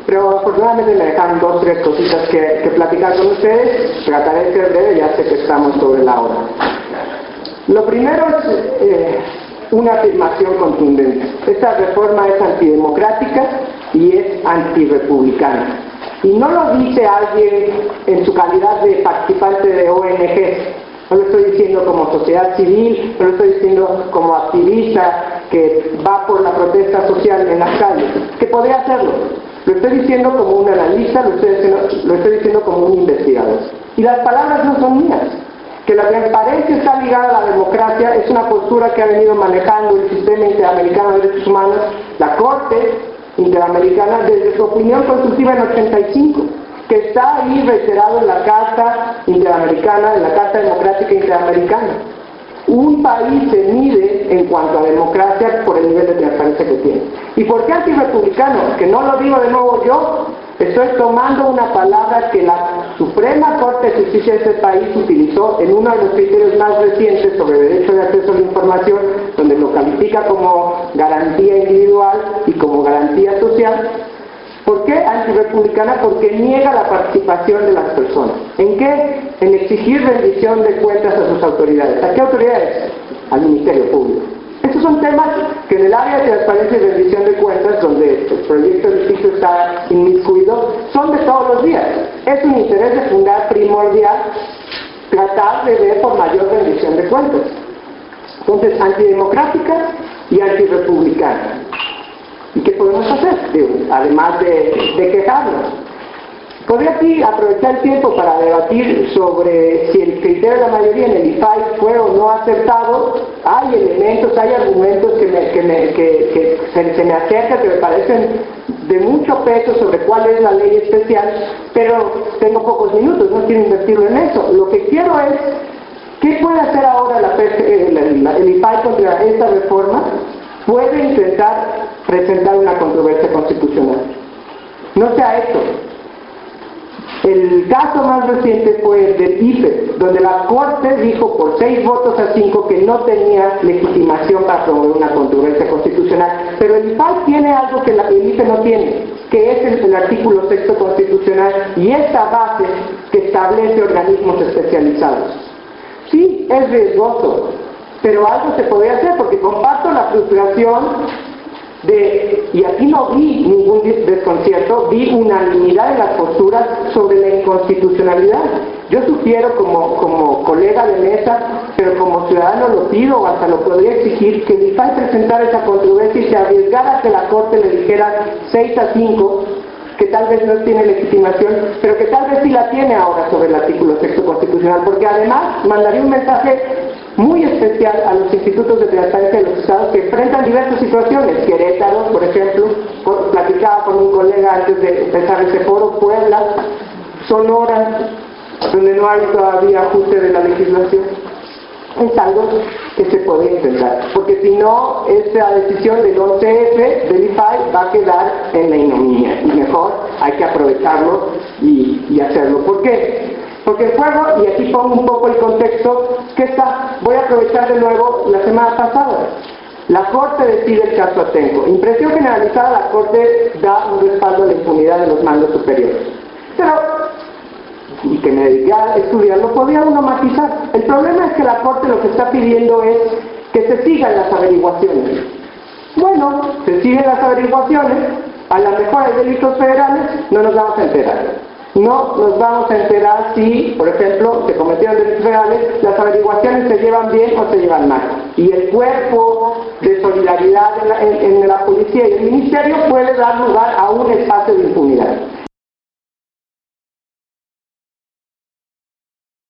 pero afortunadamente me dejan 2 o 3 cositas que platicar con ustedes. Trataré de ser breve, ya sé que estamos sobre la hora. Lo primero es una afirmación contundente. Esta reforma es antidemocrática y es antirrepublicana. Y no lo dice alguien en su calidad de participante de ONG. No lo estoy diciendo como sociedad civil, no lo estoy diciendo como activista que va por la protesta social en las calles, que podría hacerlo. Lo estoy diciendo como un analista, lo estoy diciendo como un investigador. Y las palabras no son mías. Que la transparencia está ligada a la democracia es una postura que ha venido manejando el Sistema Interamericano de Derechos Humanos, la Corte Interamericana, desde su opinión consultiva en 85, que está ahí reiterado en la Carta Interamericana, en la Carta Democrática Interamericana. Un país se mide en cuanto a democracia por el nivel de transparencia que tiene. ¿Y por qué antirrepublicano? Que no lo digo de nuevo yo, estoy tomando una palabra que la Suprema Corte de Justicia de este país utilizó en uno de los criterios más recientes sobre derecho de acceso a la información, donde lo califica como garantía individual y como garantía social. ¿Por qué antirrepublicana? Porque niega la participación de las personas. ¿En qué? En exigir rendición de cuentas a sus autoridades. ¿A qué autoridades? Al Ministerio Público. Estos son temas que en el área de transparencia y rendición de cuentas, donde el proyecto de justicia está inmiscuido, son de todos los días. Es un interés de fundar primordial tratar de ver por mayor rendición de cuentas. Entonces, antidemocrática y antirrepublicana. ¿Y qué podemos hacer? Además de quejarnos. Podría aquí aprovechar el tiempo para debatir sobre si el criterio de la mayoría en el IFAI fue o no acertado. Hay elementos, hay argumentos que se me acercan, que me parecen de mucho peso sobre cuál es la ley especial, pero tengo pocos minutos, no quiero invertirlo en eso. Lo que quiero es, ¿qué puede hacer ahora el IFAI contra esta reforma? Puede intentar presentar una controversia constitucional. No se ha hecho. El caso más reciente fue el del IFE, donde la Corte dijo por 6 votos a 5 que no tenía legitimación para promover una controversia constitucional. Pero el IFAI tiene algo que el IFE no tiene, que es el artículo 6 constitucional y esta base que establece organismos especializados. Sí, es riesgoso, pero algo se podría hacer, porque comparto la frustración y aquí no vi ningún desconcierto, vi unanimidad en las posturas sobre la inconstitucionalidad. Yo sugiero como colega de mesa, pero como ciudadano lo pido, o hasta lo podría exigir, que el IFAI presentara esa controversia y se arriesgara a que la Corte le dijera 6 a 5, que tal vez no tiene legitimación, pero que tal vez sí la tiene ahora sobre el artículo 6 constitucional, porque además mandaría un mensaje muy especial a los institutos de transparencia de los estados que enfrentan diversas situaciones. Querétaro, por ejemplo, platicaba con un colega antes de empezar ese foro, Puebla, Sonora, donde no hay todavía ajuste de la legislación. Es algo que se puede intentar, porque si no, esa decisión del 11F del IFAI va a quedar en la ignominia, y mejor hay que aprovecharlo y hacerlo. ¿Por qué? Porque el juego, y aquí pongo un poco el contexto, voy a aprovechar de nuevo la semana pasada. La Corte decide el caso Atenco. Impresión generalizada, la Corte da un respaldo a la impunidad de los mandos superiores. Pero, y que me dediqué a estudiar, lo podía uno matizar. El problema es que la Corte lo que está pidiendo es que se sigan las averiguaciones. Bueno, se siguen las averiguaciones, a lo mejor hay delitos federales, no nos vamos a enterar. No nos vamos a enterar si, por ejemplo, se cometieron delitos federales, las averiguaciones se llevan bien o se llevan mal. Y el cuerpo de solidaridad en la policía y el ministerio puede dar lugar a un espacio de